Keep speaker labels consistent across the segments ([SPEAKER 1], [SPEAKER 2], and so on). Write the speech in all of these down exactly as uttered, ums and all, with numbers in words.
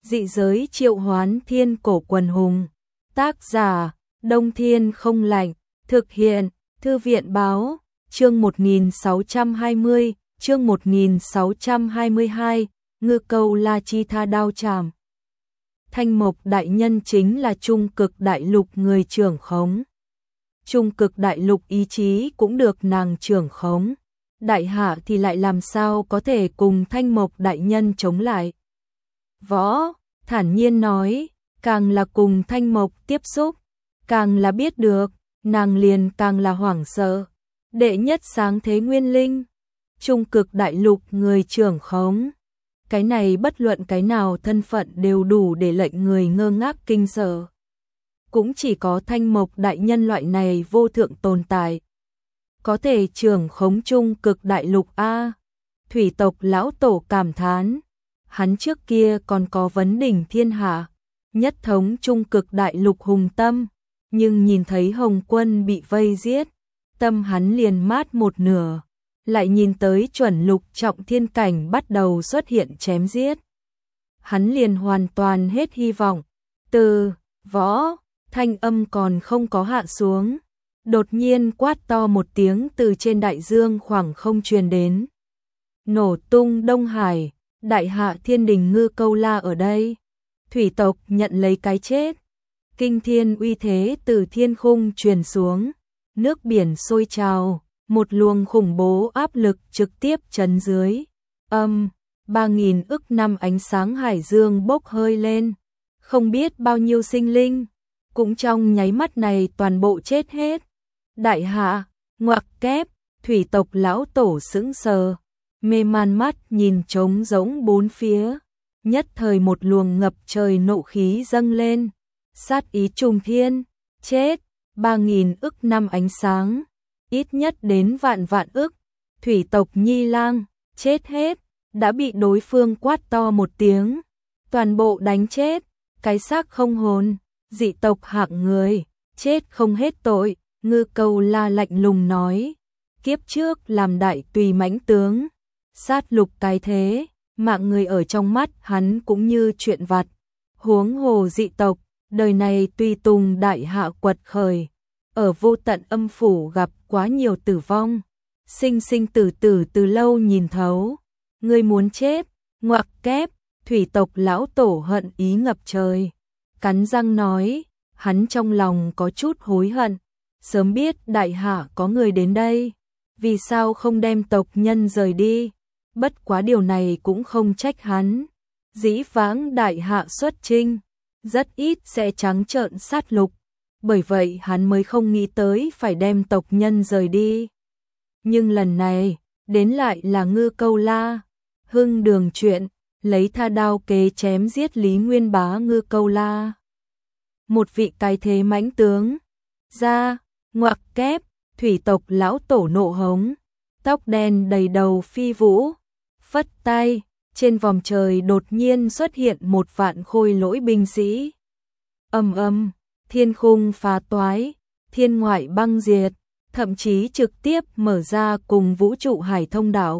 [SPEAKER 1] Dị giới triệu hoán thiên cổ quần hùng. Tác giả, Đông Thiên không lạnh. Thực hiện, Thư viện báo, chương một nghìn sáu trăm hai mươi, chương một nghìn sáu trăm hai mươi hai, ngư câu La Chi tha đao chảm. Thanh Mộc đại nhân chính là Trung Cực đại lục người trưởng khống. Trung Cực đại lục ý chí cũng được nàng trưởng khống. Đại hạ thì lại làm sao có thể cùng Thanh Mộc đại nhân chống lại. Võ, thản nhiên nói, càng là cùng Thanh Mộc tiếp xúc, càng là biết được, nàng liền càng là hoảng sợ. Đệ nhất sáng thế nguyên linh, Trung Cực đại lục người trưởng khống. Cái này bất luận cái nào thân phận đều đủ để lệnh người ngơ ngác kinh sợ. Cũng chỉ có Thanh Mộc đại nhân loại này vô thượng tồn tại có thể trưởng khống Trung Cực đại lục a. Thủy tộc lão tổ cảm thán, hắn trước kia còn có vấn đỉnh thiên hạ, nhất thống Trung Cực đại lục hùng tâm, nhưng nhìn thấy Hồng Quân bị vây giết, tâm hắn liền mát một nửa, lại nhìn tới chuẩn lục trọng thiên cảnh bắt đầu xuất hiện chém giết, hắn liền hoàn toàn hết hy vọng. Từ Võ, thanh âm còn không có hạ xuống, đột nhiên quát to một tiếng từ trên đại dương khoảng không truyền đến. Nổ tung Đông Hải, đại hạ thiên đình ngư câu La ở đây. Thủy tộc nhận lấy cái chết. Kinh thiên uy thế từ thiên khung truyền xuống, nước biển sôi trào, một luồng khủng bố áp lực trực tiếp chấn dưới. Âm, ba nghìn ức năm ánh sáng hải dương bốc hơi lên, không biết bao nhiêu sinh linh, cũng trong nháy mắt này toàn bộ chết hết. Đại hạ, ngoặc kép, thủy tộc lão tổ sững sờ, mê man mắt nhìn trống rỗng bốn phía, nhất thời một luồng ngập trời nộ khí dâng lên, sát ý trùng thiên, chết, ba nghìn ức năm ánh sáng, ít nhất đến vạn vạn ức, thủy tộc Nhi Lang, chết hết, đã bị đối phương quát to một tiếng, toàn bộ đánh chết, cái xác không hồn, dị tộc hạng người, chết không hết tội. Ngư câu La lạnh lùng nói, kiếp trước làm đại tùy mãnh tướng, sát lục cái thế, mạng người ở trong mắt hắn cũng như chuyện vặt, huống hồ dị tộc, đời này tùy tùng đại hạ quật khởi, ở vô tận âm phủ gặp quá nhiều tử vong, sinh sinh tử tử từ lâu nhìn thấu, người muốn chết, ngoặc kép, thủy tộc lão tổ hận ý ngập trời, cắn răng nói, hắn trong lòng có chút hối hận. Sớm biết đại hạ có người đến đây, vì sao không đem tộc nhân rời đi, bất quá điều này cũng không trách hắn. Dĩ vãng đại hạ xuất chinh, rất ít sẽ trắng trợn sát lục, bởi vậy hắn mới không nghĩ tới phải đem tộc nhân rời đi. Nhưng lần này, đến lại là ngư câu La, hưng đường chuyện, lấy tha đao kế chém giết Lý Nguyên Bá ngư câu La. Một vị cái thế mãnh tướng, ra, ngoặc kép, thủy tộc lão tổ nộ hống, tóc đen đầy đầu phi vũ, phất tay, trên vòm trời đột nhiên xuất hiện một vạn khôi lỗi binh sĩ. Ầm ầm, thiên khung phá toái, thiên ngoại băng diệt, thậm chí trực tiếp mở ra cùng vũ trụ hải thông đạo.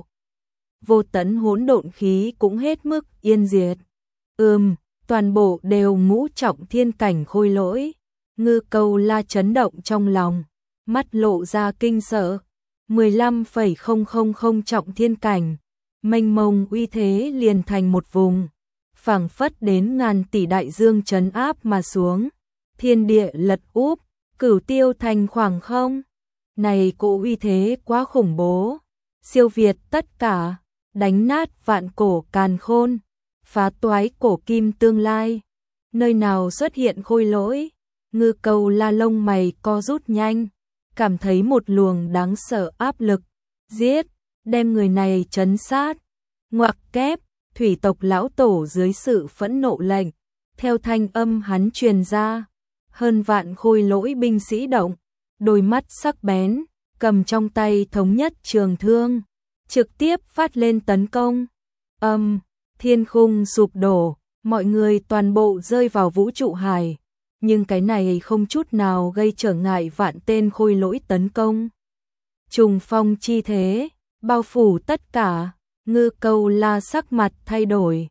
[SPEAKER 1] Vô tấn hỗn độn khí cũng hết mức yên diệt. Ừm, toàn bộ đều ngũ trọng thiên cảnh khôi lỗi. Ngư câu La chấn động trong lòng, mắt lộ ra kinh sợ, mười lăm phẩy không không không trọng thiên cảnh, mênh mông uy thế liền thành một vùng, phảng phất đến ngàn tỷ đại dương trấn áp mà xuống, thiên địa lật úp, cửu tiêu thành khoảng không. Này cỗ uy thế quá khủng bố, siêu việt tất cả, đánh nát vạn cổ càn khôn, phá toái cổ kim tương lai. Nơi nào xuất hiện khôi lỗi? Ngư câu La lông mày co rút nhanh, cảm thấy một luồng đáng sợ áp lực, giết, đem người này trấn sát. Ngoặc kép, thủy tộc lão tổ dưới sự phẫn nộ lệnh, theo thanh âm hắn truyền ra, hơn vạn khôi lỗi binh sĩ động, đôi mắt sắc bén, cầm trong tay thống nhất trường thương, trực tiếp phát lên tấn công. Âm, thiên khung sụp đổ, mọi người toàn bộ rơi vào vũ trụ hải. Nhưng cái này không chút nào gây trở ngại vạn tên khôi lỗi tấn công. Trùng phong chi thế, bao phủ tất cả, ngư câu La sắc mặt thay đổi,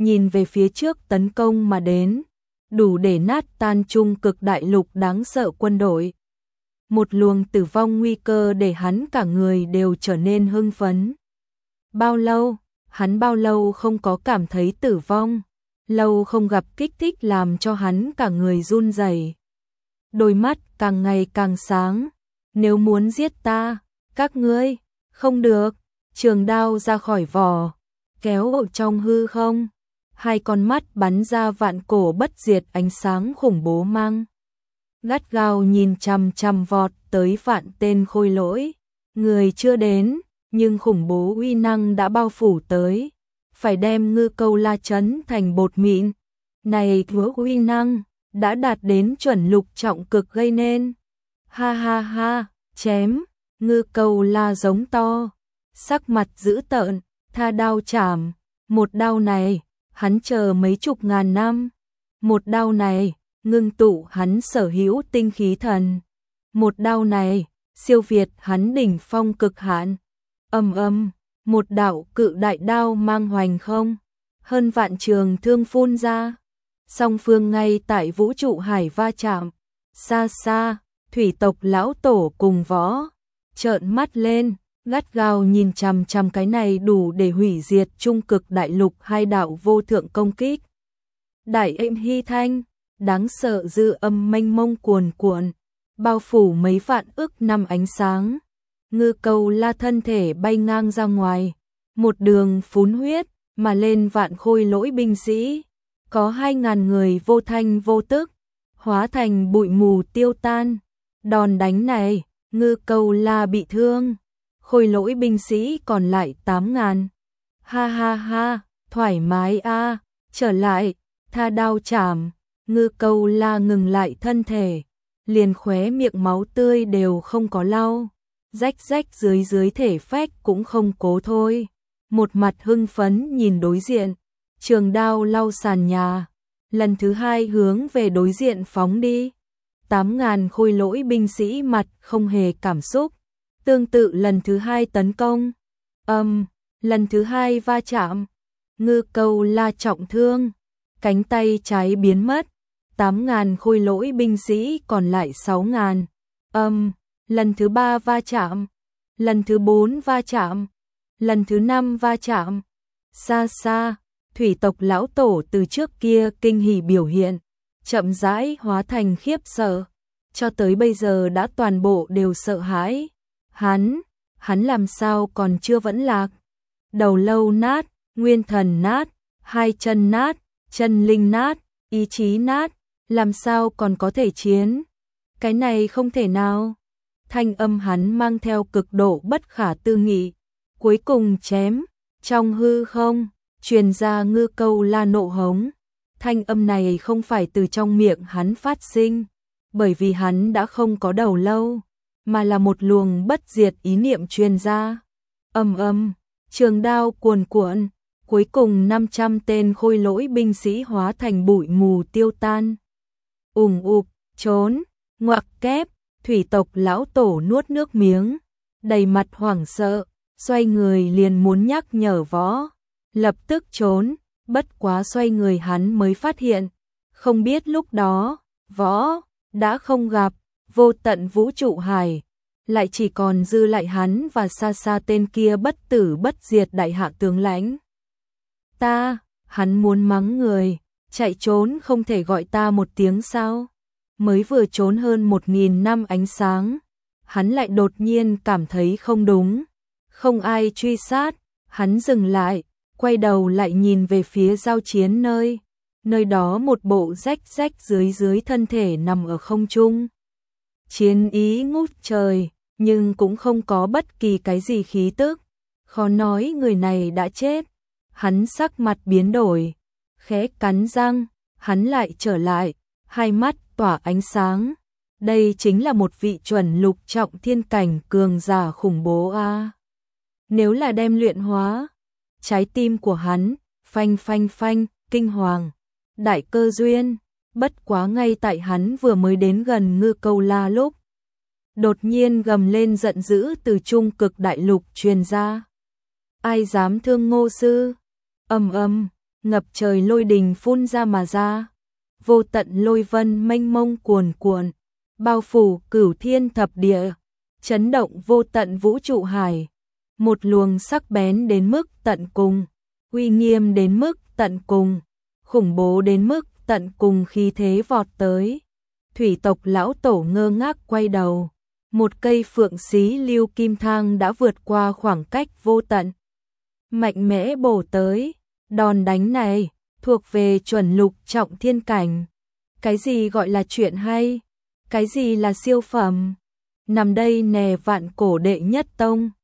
[SPEAKER 1] nhìn về phía trước tấn công mà đến, đủ để nát tan trung cực đại lục đáng sợ quân đội. Một luồng tử vong nguy cơ để hắn cả người đều trở nên hưng phấn. Bao lâu, hắn bao lâu không có cảm thấy tử vong, lâu không gặp kích thích làm cho hắn cả người run rẩy. Đôi mắt càng ngày càng sáng, nếu muốn giết ta, các ngươi, không được, trường đao ra khỏi vỏ, kéo ở trong hư không, hai con mắt bắn ra vạn cổ bất diệt ánh sáng khủng bố mang. Gắt gao nhìn chằm chằm vọt tới vạn tên khôi lỗi, người chưa đến, nhưng khủng bố uy năng đã bao phủ tới, phải đem Ngư Câu La chấn thành bột mịn. Này chúa uy năng, đã đạt đến chuẩn lục trọng cực gây nên. Ha ha ha, chém, Ngư Câu La giống to, sắc mặt dữ tợn, tha đao chảm, một đao này, hắn chờ mấy chục ngàn năm. Một đao này, ngưng tụ hắn sở hữu tinh khí thần. Một đao này, siêu việt hắn đỉnh phong cực hạn. Ầm ầm, một đạo cự đại đao mang hoành không, hơn vạn trường thương phun ra. Song phương ngay tại vũ trụ hải va chạm. Xa xa, thủy tộc lão tổ cùng võ trợn mắt lên, gắt gao nhìn chằm chằm cái này đủ để hủy diệt trung cực đại lục hai đạo vô thượng công kích. Đại êm hy thanh, đáng sợ dư âm mênh mông cuồn cuộn, bao phủ mấy vạn ức năm ánh sáng. Ngư Câu La thân thể bay ngang ra ngoài, một đường phún huyết mà lên vạn khôi lỗi binh sĩ, có hai ngàn người vô thanh vô tức, hóa thành bụi mù tiêu tan. Đòn đánh này, Ngư Câu La bị thương, khôi lỗi binh sĩ còn lại tám ngàn. Ha ha ha, thoải mái a, trở lại, tha đao chảm. Ngư Câu La ngừng lại thân thể, liền khóe miệng máu tươi đều không có lau, rách rách dưới dưới thể phách cũng không cố thôi. Một mặt hưng phấn nhìn đối diện, trường đao lau sàn nhà, lần thứ hai hướng về đối diện phóng đi. Tám ngàn khôi lỗi binh sĩ mặt không hề cảm xúc, tương tự lần thứ hai tấn công. Âm, um, lần thứ hai va chạm, Ngư Câu La trọng thương, cánh tay trái biến mất. Tám ngàn khôi lỗi binh sĩ còn lại sáu ngàn. Âm, um, lần thứ ba va chạm, lần thứ bốn va chạm, lần thứ năm va chạm. Xa xa, thủy tộc lão tổ từ trước kia kinh hỉ biểu hiện, chậm rãi hóa thành khiếp sợ, cho tới bây giờ đã toàn bộ đều sợ hãi. Hắn, hắn làm sao còn chưa vẫn lạc? Đầu lâu nát, nguyên thần nát, hai chân nát, chân linh nát, ý chí nát, làm sao còn có thể chiến? Cái này không thể nào. Thanh âm hắn mang theo cực độ bất khả tư nghị, cuối cùng chém, trong hư không, truyền ra Ngư Câu La nộ hống. Thanh âm này không phải từ trong miệng hắn phát sinh, bởi vì hắn đã không có đầu lâu, mà là một luồng bất diệt ý niệm truyền ra. Ầm ầm, trường đao cuồn cuộn, cuối cùng năm trăm tên khôi lỗi binh sĩ hóa thành bụi mù tiêu tan. Ùng ục, trốn, ngoặc kép, thủy tộc lão tổ nuốt nước miếng, đầy mặt hoảng sợ, xoay người liền muốn nhắc nhở võ, lập tức trốn, bất quá xoay người hắn mới phát hiện, không biết lúc đó, võ, đã không gặp, vô tận vũ trụ hải, lại chỉ còn dư lại hắn và xa xa tên kia bất tử bất diệt đại hạ tướng lãnh. Ta, hắn muốn mắng người, chạy trốn không thể gọi ta một tiếng sao? Mới vừa trốn hơn một nghìn năm ánh sáng, hắn lại đột nhiên cảm thấy không đúng, không ai truy sát, hắn dừng lại, quay đầu lại nhìn về phía giao chiến nơi, nơi đó một bộ rách rách dưới dưới thân thể nằm ở không trung. Chiến ý ngút trời, nhưng cũng không có bất kỳ cái gì khí tức, khó nói người này đã chết. Hắn sắc mặt biến đổi, khẽ cắn răng, hắn lại trở lại, hai mắt tỏa ánh sáng. Đây chính là một vị chuẩn lục trọng thiên cảnh cường giả khủng bố a. Nếu là đem luyện hóa, trái tim của hắn phanh phanh phanh, kinh hoàng, đại cơ duyên. Bất quá ngay tại hắn vừa mới đến gần Ngư Câu La lúc, đột nhiên gầm lên giận dữ từ trung cực đại lục truyền ra. Ai dám thương Ngô sư? Ầm ầm, ngập trời lôi đình phun ra mà ra. Vô tận lôi vân mênh mông cuồn cuộn, bao phủ cửu thiên thập địa, chấn động vô tận vũ trụ hải. Một luồng sắc bén đến mức tận cùng, uy nghiêm đến mức tận cùng, khủng bố đến mức tận cùng khí thế vọt tới. Thủy tộc lão tổ ngơ ngác quay đầu, một cây phượng xí lưu kim thang đã vượt qua khoảng cách vô tận, mạnh mẽ bổ tới. Đòn đánh này thuộc về chuẩn lục trọng thiên cảnh. Cái gì gọi là chuyện hay? Cái gì là siêu phẩm? Nằm đây nè vạn cổ đệ nhất tông.